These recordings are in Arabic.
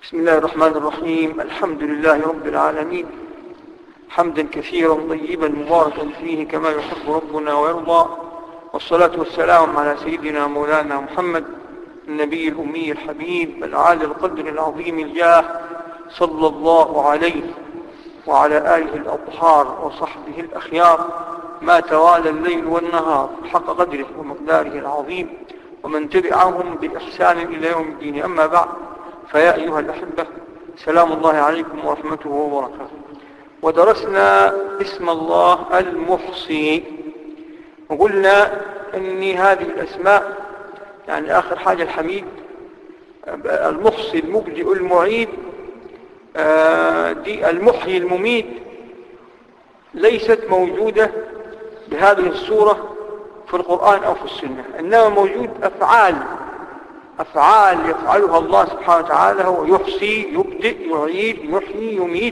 بسم الله الرحمن الرحيم. الحمد لله رب العالمين، حمدا كثيرا طيبا مباركا فيه كما يحب ربنا ويرضى، والصلاة والسلام على سيدنا مولانا محمد النبي الأمي الحبيب العالي القدر العظيم الجاه، صلى الله عليه وعلى آله الأطهار وصحبه الأخيار، ما توالى الليل والنهار حق قدره ومقداره العظيم، ومن تبعهم بإحسان إلى يوم الدين. أما بعد، فيا أيها الأحبة، سلام الله عليكم ورحمته وبركاته. ودرسنا اسم الله المحصي، وقلنا أن هذه الأسماء يعني آخر حاجة الحميد، المحصي المبدئ المعيد، دي المحيي المميت، ليست موجودة بهذه الصورة في القرآن أو في السنة، إنما موجود أفعال يفعلها الله سبحانه وتعالى، هو يحصي، يبدئ، يعيد، يحيي، يميت.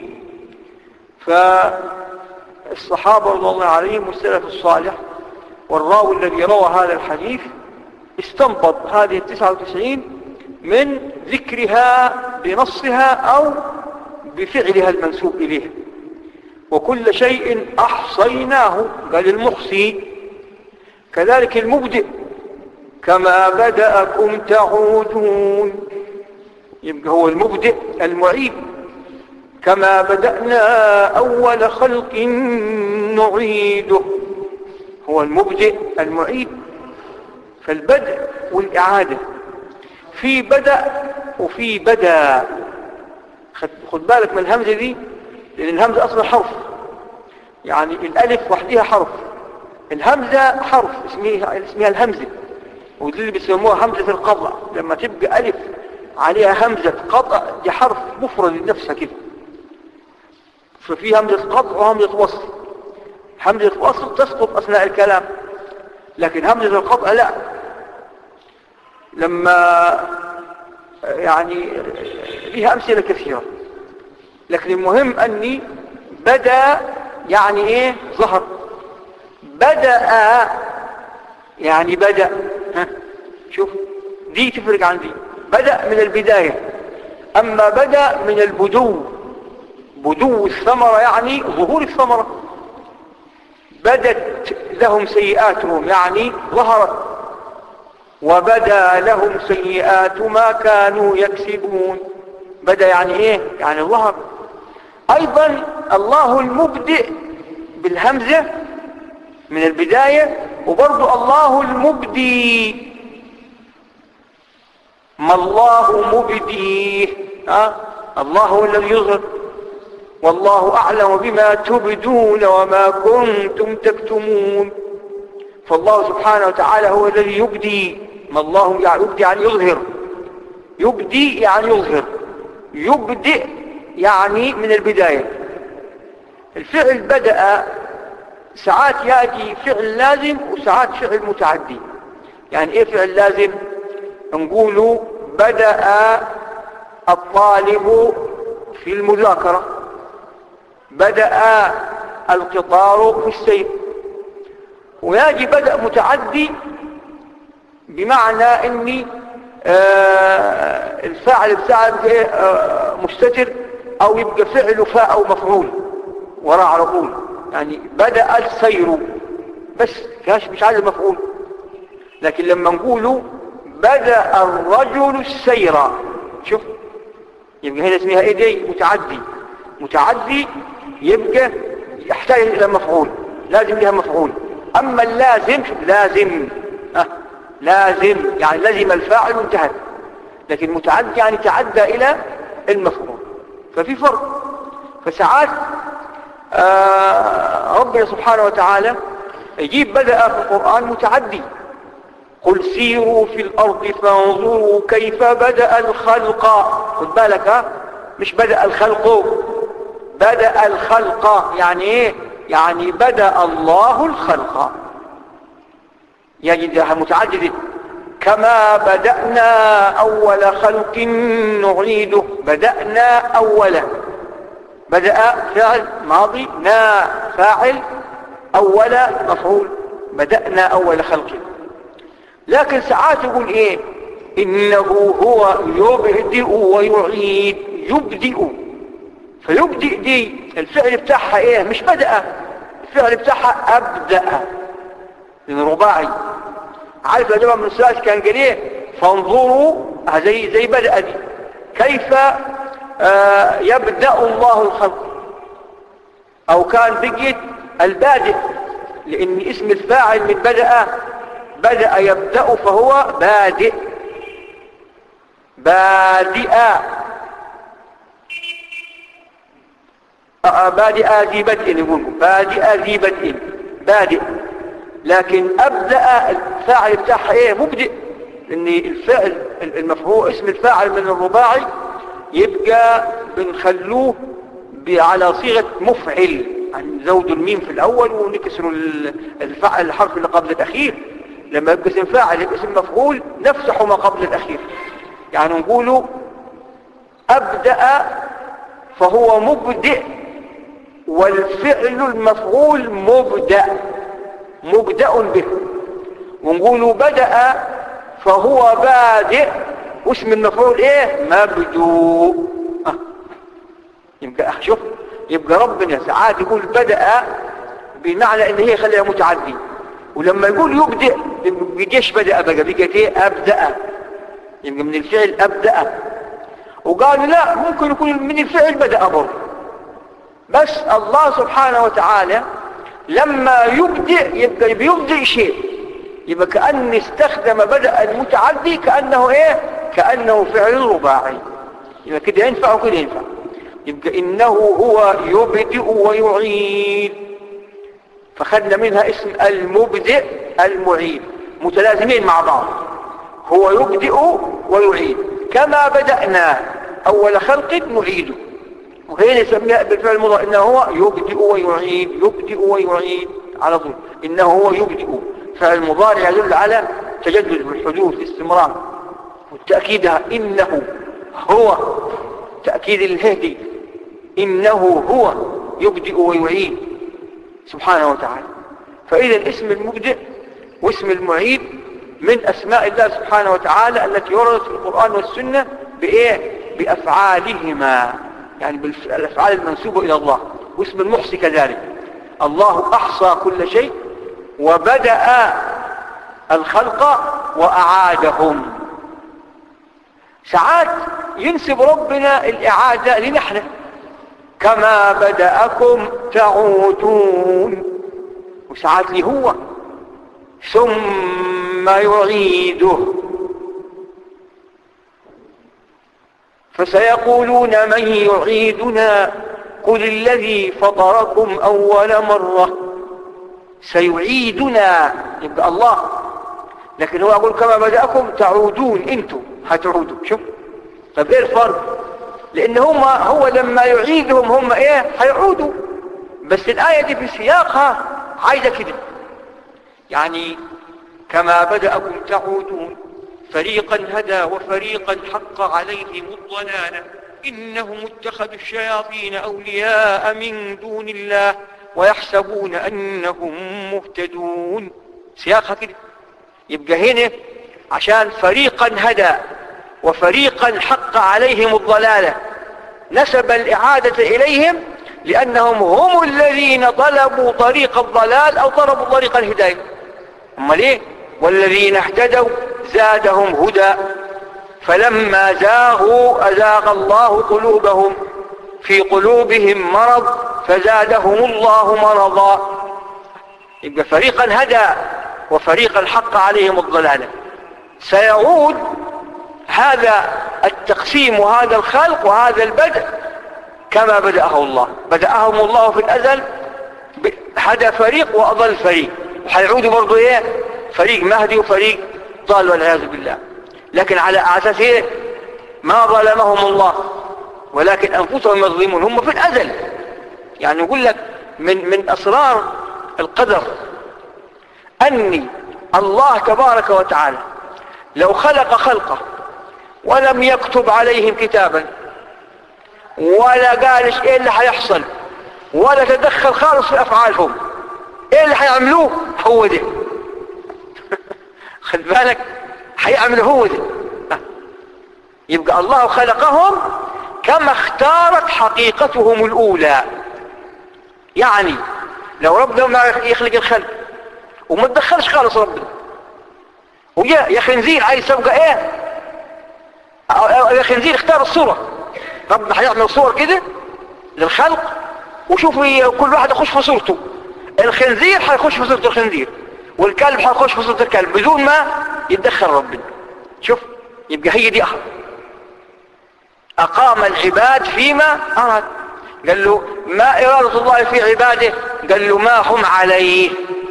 فالصحابة رضي الله عليهم والسلف الصالح والراوي الذي روى هذا الحديث استنبط هذه 99 من ذكرها بنصها أو بفعلها المنسوب إليه. وكل شيء أحصيناه، قال المحصي. كذلك المبدئ، كما بدأكم تعودون، يبقى هو المبدئ المعيد. كما بدأنا أول خلق نعيده، هو المبدئ المعيد. فالبدء والإعادة، في بدأ وفي بدأ. خد بالك من الهمزة دي، لأن الهمزة أصلا حرف، يعني الألف وحدها حرف، الهمزة حرف اسمها الهمزة، ودي اللي بيسموها همزة القطع. لما تبقى ألف عليها همزة قطع، دي حرف مفرد لنفسها كده. ففي همزة قطع وهمزة وصل. همزة الوصل تسقط أثناء الكلام، لكن همزة القطع لا. لما يعني ليها أمثلة كثيرة، لكن المهم أني بدأ يعني إيه؟ ظهر. بدأ يعني بدأ. شوف دي تفرق عن دي. بدأ من البداية، أما بدأ من البدو، بدو الثمرة يعني ظهور الثمرة. بدت لهم سيئاتهم يعني ظهرت، وبدا لهم سيئات ما كانوا يكسبون. بدأ يعني ايه؟ يعني ظهر. ايضا الله المبدئ بالهمزة من البداية، وبرضو الله المبدي، ما الله مبديه. الله هو الذي يظهر، والله أعلم بما تبدون وما كنتم تكتمون. فالله سبحانه وتعالى هو الذي يبدي. ما الله يبدي يعني يظهر، يبدي يعني يظهر، يبدئ يعني من البداية. الفعل بدأ ساعات يأتي فعل لازم وساعات فعل متعدي. يعني ايه فعل لازم؟ نقول بدأ الطالب في المذاكرة، بدأ القطار في السير. ويجي بدأ متعدي بمعنى اني الفاعل بتاعه مستتر، او يبقى فعله فاء او مفعول وراء على طول. يعني بدأ السير بس مش عايز المفعول. لكن لما نقوله بدأ الرجل السير، شوف يبقى هنا اسمها ايه؟ دي متعدي. متعدي يبقى يحتاج الى مفعول، لازم لها مفعول. اما اللازم لازم لازم يعني لزم الفاعل وانتهى. لكن متعدي يعني تعدى الى المفعول. ففي فرق. فساعات ربنا سبحانه وتعالى يجيب بدأ في القرآن متعدي. قل سيروا في الأرض فانظروا كيف بدأ الخلق. خد بالك، مش بدأ الخلق، بدأ الخلق يعني ايه؟ يعني بدأ الله الخلق. يجدها متعدد. كما بدأنا أول خلق نعيده. بدأنا أولا، بدأ فعل ماضي، نا فاعل، أولا مفعول. بدأنا أول خلق. لكن ساعات يقول ايه؟ إنه هو يبدئ ويعيد. يبدئ، فيبدئ دي الفعل بتاعها ايه؟ مش بدأ، الفعل بتاعها أبدأ، لأنه رباعي. عارف يا جماعة من السؤال كان قال ايه؟ فانظروا زي بدأ دي، كيف يبدأ الله الخلق، أو كان بقيت البادئ، لأن اسم الفاعل من بدأ يبدأ فهو بادئ. بادئ ذي بدء، يقول بادئ ذي بدء، بادئ. لكن أبدأ الفاعل بتاعها ايه؟ مبدئ، لأن الفعل المفعول اسم الفاعل من الرباعي يبقى بنخلوه على صيغة مفعل، يعني نزود الميم في الأول ونكسر الحرف اللي قبل الأخير. لما يبقى اسم فاعل يبقى اسم مفعول نفتح ما قبل الأخير، يعني نقوله أبدأ فهو مبدئ، والفعل المفعول مبدأ به. ونقوله بدأ فهو بادئ، واسم المفعول ايه؟ مبدوء. يبقى شوف، يبقى ربنا ساعات يقول بدأ بمعنى ان هي خليها متعدي، ولما يقول يبدأ بيجيش بدأ بقى بيجي ايه؟ أبدأ. يبقى من الفعل أبدأ. وقالوا لا، ممكن يكون من الفعل بدأ برضه، بس الله سبحانه وتعالى لما يبدأ يبقى بيبدأ شيء، يبقى كأن استخدم بدأ المتعدي كأنه ايه؟ كأنه فعل رباعي. يبقى كده ينفع وكده ينفع. يبقى إنه هو يبدئ ويعيد، فخدنا منها اسم المبدئ المعيد، متلازمين مع بعض. هو يبدئ ويعيد، كما بدأنا أول خلق نعيده. وهنا نسميها بالفعل المضارع إنه هو يبدئ ويعيد، يبدئ ويعيد على طول. إنه هو يبدئ، فعل المضارع يدل على تجدد والحدوث، استمرار. والتأكيدها إنه هو، تأكيد الهدي، إنه هو يبدئ ويعيد سبحانه وتعالى. فإذا اسم المبدئ واسم المعيد من أسماء الله سبحانه وتعالى التي وردت في القرآن والسنة بإيه؟ بأفعالهما، يعني بالأفعال المنسوبة إلى الله. واسم المحصي كذلك، الله أحصى كل شيء وبدأ الخلق وأعادهم. ساعات ينسب ربنا الإعادة لنحن، كما بدأكم تعودون، وساعات لي هو ثم يعيده. فسيقولون من يعيدنا قل الذي فطركم أول مرة. سيعيدنا يبقى الله، لكن هو يقول كما بدأكم تعودون، انتم هتعودوا. شوف، طب ايه الفرق؟ لان هو لما يعيدهم هم ايه؟ هيعودوا. بس الآية دي في سياقها عايزة كده، يعني كما بدأكم تعودون فريقا هدى وفريقا حق عليهم الضلالة إنهم اتخذوا الشياطين أولياء من دون الله ويحسبون أنهم مهتدون. سياقها كده. يبقى هنا عشان فريقا هدى وفريقا حق عليهم الضلالة نسب الإعادة إليهم، لأنهم هم الذين طلبوا طريق الضلال أو طلبوا طريق الهداية. هم ليه؟ والذين اهتدوا زادهم هدى فلما زاغوا أزاغ الله قلوبهم في قلوبهم مرض فزادهم الله مرضا. يبقى فريقا هدى وفريقا حق عليهم الضلالة. سيعود هذا التقسيم وهذا الخلق وهذا البدء كما بدأه الله. بدأهم الله في الأزل، هدى فريق وأضل فريق، وحيعودوا برضو ايه؟ فريق مهدي وفريق ضال والعياذ بالله. لكن على أساس ايه؟ ما ظلمهم الله ولكن أنفسهم يظلمون. هم في الأزل، يعني يقول لك من أسرار القدر أني الله تبارك وتعالى لو خلق خلقه ولم يكتب عليهم كتابا ولا قالش ايه اللي هيحصل ولا تدخل خالص في أفعالهم، ايه اللي هيعملوه؟ هو ده. خد بالك، هيعمل هو ده. يبقى الله خلقهم كما اختارت حقيقتهم الأولى. يعني لو ربنا ما يخلق الخلق وما تدخلش خالص ربنا وجاء يا خنزير عايز تبقى ايه، يا خنزير اختار الصورة، ربنا هيعمل صور كده للخلق وشوف كل واحد يخش في صورته. الخنزير هيخش في صورة الخنزير والكلب هيخش في صورة الكلب بدون ما يتدخل ربنا. شوف، يبقى هي دي أقام العباد فيما أراد. قال له ما إرادة الله في عباده؟ قال له ما هم عليه.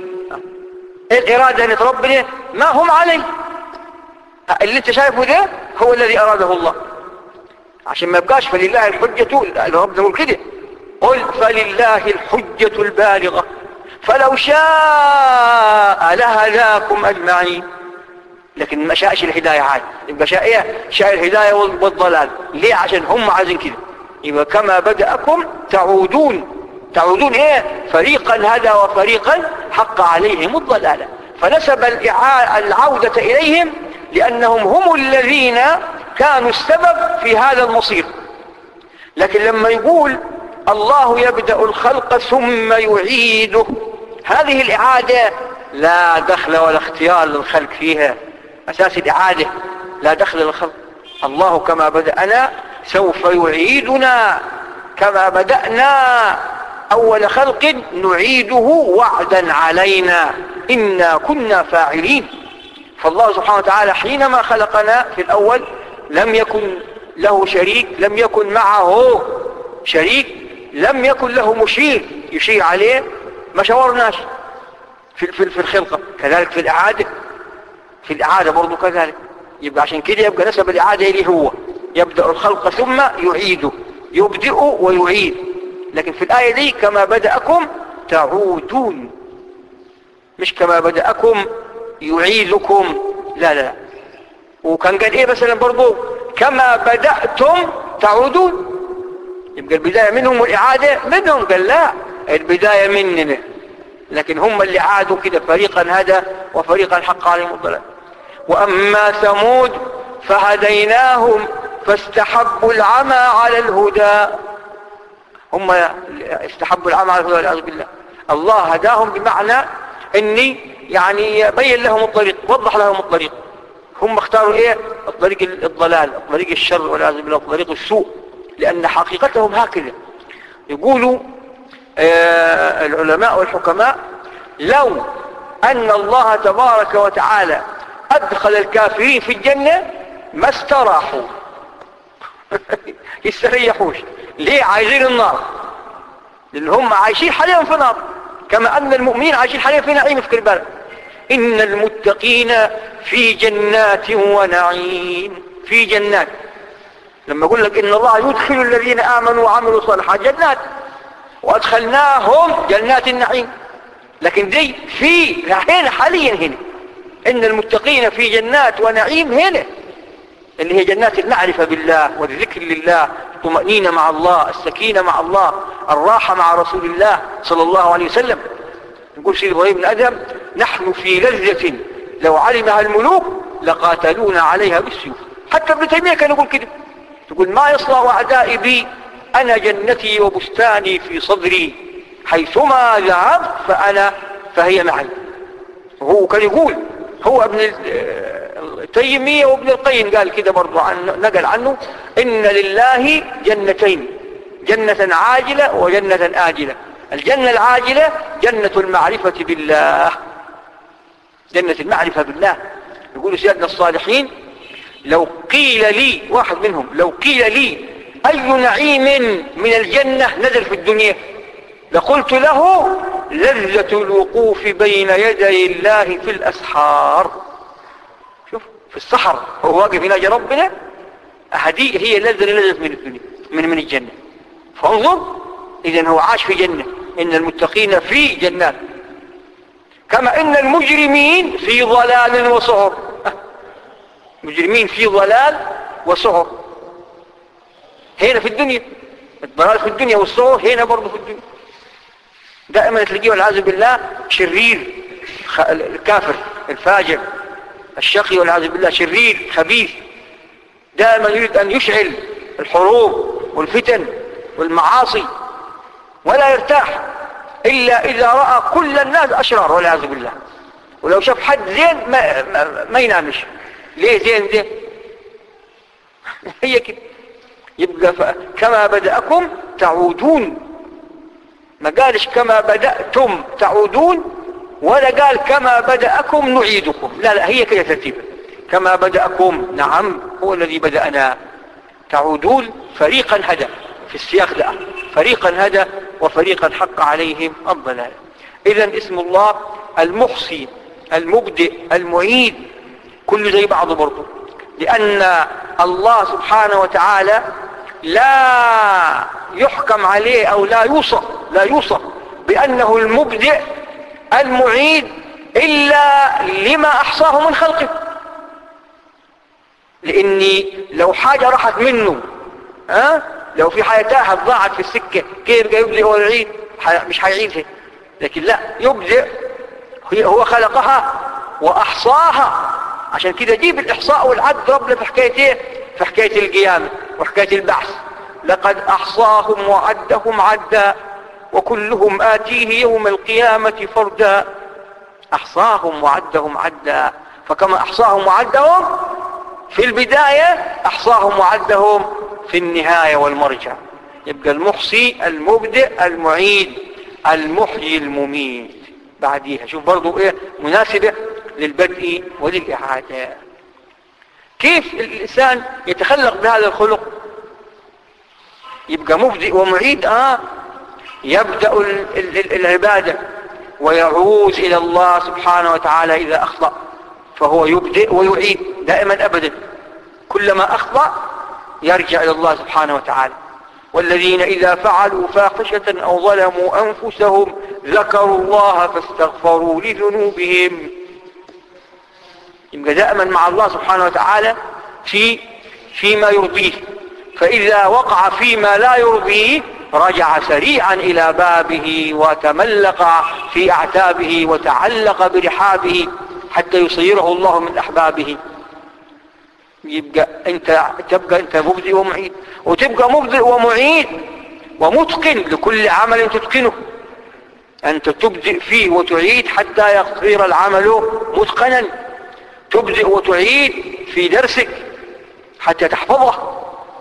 الإرادة أن ربنا ما هم عليه، اللي انت شايفه ده هو الذي أراده الله، عشان ما يبقاش فلله الحجة. ربنا يقول كده قل فلله الحجة البالغة فلو شاء لهداكم أجمعين. لكن ما شاءش الهداية عاد، يبقى شاء ايه؟ شاء الهداية والضلال. ليه؟ عشان هم عايزين كده. يبقى كما بدأكم تعودون ايه؟ فريقا هدى وفريقا حق عليهم الضلالة. فنسب العودة إليهم لأنهم هم الذين كانوا السبب في هذا المصير. لكن لما يقول الله يبدأ الخلق ثم يعيده، هذه الإعادة لا دخل ولا اختيار للخلق فيها. أساس الإعادة لا دخل للخلق. الله كما بدأنا سوف يعيدنا كما بدأنا أول خلق نعيده وعدا علينا إنا كنا فاعلين. فالله سبحانه وتعالى حينما خلقنا في الأول لم يكن له شريك، لم يكن معه شريك، لم يكن له مشير يشير عليه، ما شورناش في الخلقة. كذلك في الإعادة برضو كذلك. يبقى عشان كده يبقى نسب الإعادة إليه هو يبدأ الخلق ثم يعيده، يبدئ ويعيد. لكن في الآية دي كما بدأكم تعودون، مش كما بدأكم يعيدكم، لا. وكان قال ايه مثلا برضو كما بدأتم تعودون، يبقى البداية منهم والإعادة منهم. قال لا، البداية مننا، لكن هم اللي عادوا كده فريقا هدى وفريقا حق عليهم الضلال. وأما ثمود فهديناهم فاستحبوا العمى على الهدى. هم استحبوا العمى على الهدى والعياذ بالله. الله هداهم بمعنى اني يعني بين لهم الطريق، وضح لهم الطريق. هم اختاروا ايه؟ الطريق الضلال، الطريق الشر والعياذ بالله، الطريق السوء، لان حقيقتهم هكذا. يقولوا العلماء والحكماء لو ان الله تبارك وتعالى ادخل الكافرين في الجنة ما استراحوا يستريحوش. ليه؟ عايزين النار، لان هم عايشين حاليا في نار، كما ان المؤمنين عايشين حاليا في نعيم. في البلد ان المتقين في جنات ونعيم، في جنات. لما اقول لك ان الله يدخل الذين امنوا وعملوا الصالحات جنات، وادخلناهم جنات النعيم. لكن دي في هنا حاليا، هنا ان المتقين في جنات ونعيم، هنا اللي هي جنات المعرفة بالله والذكر لله، الطمأنينة مع الله، السكينة مع الله، الراحة مع رسول الله صلى الله عليه وسلم. يقول سيد إبراهيم بن أدهم نحن في لذة لو علمها الملوك لقاتلونا عليها بالسيوف. حتى ابن تيمية كان يقول كده، يقول ما يصنع أعدائي بي أنا جنتي وبستاني في صدري حيثما ذهبت فهي معي. وهو كان يقول، هو ابن تيمية وابن القيم قال كده برضو، نقل عنه إن لله جنتين، جنة عاجلة وجنة آجلة. الجنة العاجلة جنة المعرفة بالله، جنة المعرفة بالله. يقول سيدنا الصالحين لو قيل لي، واحد منهم، لو قيل لي أي نعيم من الجنة نزل في الدنيا لقلت له لذة الوقوف بين يدي الله في الأسحار. شوف في السحر هو واقف يناجي ربنا، هذه هي اللذة اللي نزلت من الدنيا من الجنة. فانظر، إذن هو عاش في جنة. إن المتقين في جنات، كما إن المجرمين في ضلال وسعر. مجرمين في ضلال وسعر هنا في الدنيا، الضلال في الدنيا والسعر هنا برضه في الدنيا. دائما تلاقيه والعياذ بالله شرير، الكافر الفاجر الشقي والعياذ بالله شرير خبيث، دائما يريد أن يشعل الحروب والفتن والمعاصي، ولا يرتاح إلا إذا رأى كل الناس أشرار والعياذ بالله. ولو شاف حد زين ما ينامش. ليه زين زين؟ هي كده. يبقى كما بدأكم تعودون، ما قالش كما بدأتم تعودون، ولا قال كما بدأكم نعيدكم. لا لا، هي كده ترتيبا. كما بدأكم، نعم هو الذي بدأنا. تعودون فريقا هدى في السياق ده، فريقا هدى وفريقا حق عليهم الضلال. إذن اسم الله المحصي المبدئ المعيد كله زي بعضه برضه، لأن الله سبحانه وتعالى لا يحكم عليه أو لا يوصف بأنه المبدئ المعيد إلا لما أحصاه من خلقه. لأني لو حاجة راحت منه، لو في حاجة تاهت ضاعت في السكة، كيف يبدئ ويعيد؟ مش هيعيدها. لكن لا، يبدئ، هو خلقها وأحصاها. عشان كده جيب الإحصاء والعد ربنا في حكاية ايه؟ في حكاية القيامة وحكاية البعث. لقد أحصاهم وعدهم عدا وكلهم آتيه يوم القيامة فردا. أحصاهم وعدهم عدا، فكما أحصاهم وعدهم في البداية أحصاهم وعدهم في النهاية والمرجع. يبقى المحصي المبدئ المعيد المحيي المميت بعديها. شوف برضو ايه مناسبة للبدء وللإعادة. كيف الإنسان يتخلق بهذا الخلق؟ يبقى مبدئ ومعيد. يبدأ العبادة ويعود إلى الله سبحانه وتعالى إذا أخطأ، فهو يبدئ ويعيد دائما أبدا. كلما أخطأ يرجع إلى الله سبحانه وتعالى. والذين إذا فعلوا فاحشة أو ظلموا أنفسهم ذكروا الله فاستغفروا لذنوبهم. يبقى دائما مع الله سبحانه وتعالى فيما يرضيه، فإذا وقع فيما لا يرضيه رجع سريعا إلى بابه وتملق في أعتابه وتعلق برحابه حتى يصيره الله من أحبابه. يبقى تبقى أنت مبدئ ومعيد، وتبقى مبدئ ومعيد ومتقن لكل عمل تتقنه. أنت تبدئ فيه وتعيد حتى يصير العمل متقنا. تبدئ وتعيد في درسك حتى تحفظه.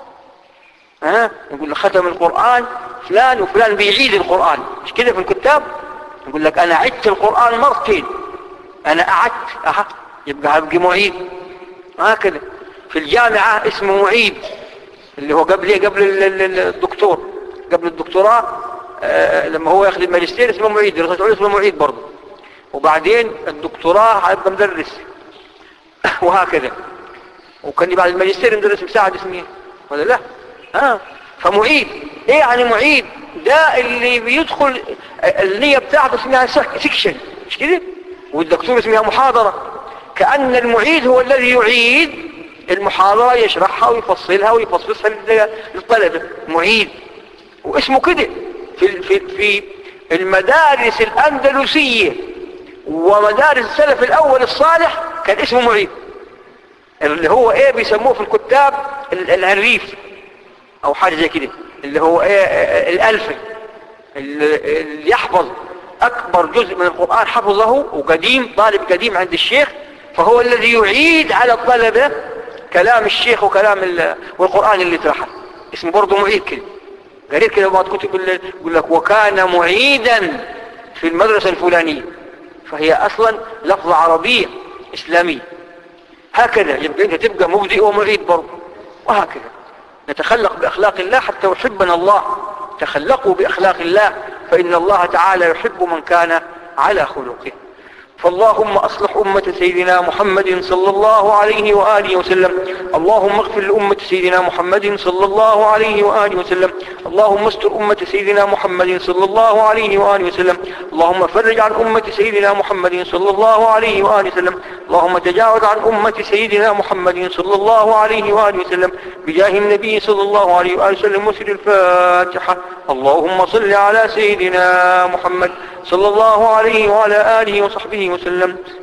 يقول لك ختم القرآن فلان وفلان بيعيد القرآن، مش كده في الكتاب؟ يقول لك أنا عدت القرآن مرتين، أنا أعدت. يبقى هبقى معيد. هكذا في الجامعة اسمه معيد، اللي هو قبل الدكتور، قبل الدكتوراه. لما هو ياخذ الماجستير اسمه معيد، دراسة عليا اسمه معيد برضه. وبعدين الدكتوراه هيبقى مدرس وهكذا. وكان بعد الماجستير مدرس مساعد اسمه ولا لا؟ فمعيد ايه يعني معيد؟ ده اللي بيدخل النية بتاعته اسمها سكشن، مش كده؟ والدكتور اسمها محاضرة. كأن المعيد هو الذي يعيد المحاضرة، يشرحها ويفصلها ويفصلها للطلبة. معيد واسمه كده. في المدارس الأندلسية ومدارس السلف الأول الصالح كان اسمه معيد، اللي هو ايه بيسموه في الكتاب العريف او حاجة زي كده، اللي هو ايه الألفي، اللي يحفظ اكبر جزء من القرآن حفظه وقديم، طالب قديم عند الشيخ، فهو الذي يعيد على الطلبة كلام الشيخ والقرآن اللي اترحل. اسمه برضه معيد كده. قريت كده بعض كتب يقول لك وكان معيدا في المدرسة الفلانية، فهي اصلا لفظة عربية اسلامية. هكذا يبقى انت تبقى مبدئ ومعيد برضه، وهكذا نتخلق بأخلاق الله حتى يحبنا الله. تخلقوا بأخلاق الله فإن الله تعالى يحب من كان على خلقه. فاللهم أصلح أمة سيدنا محمد صلى الله عليه وآله وسلم. اللهم اغفر لأمة سيدنا محمد صلى الله عليه وآله وسلم. اللهم استر أمة سيدنا محمد صلى الله عليه وآله وسلم. اللهم فرج عن أمة سيدنا محمد صلى الله عليه وآله وسلم. اللهم تجاوز عن أمة سيدنا محمد صلى الله عليه وآله وسلم بجاه النبي صلى الله عليه وآله وسلم. وسر الفاتحة. اللهم صل على سيدنا محمد صلى الله عليه وعلى آله وصحبه وسلم.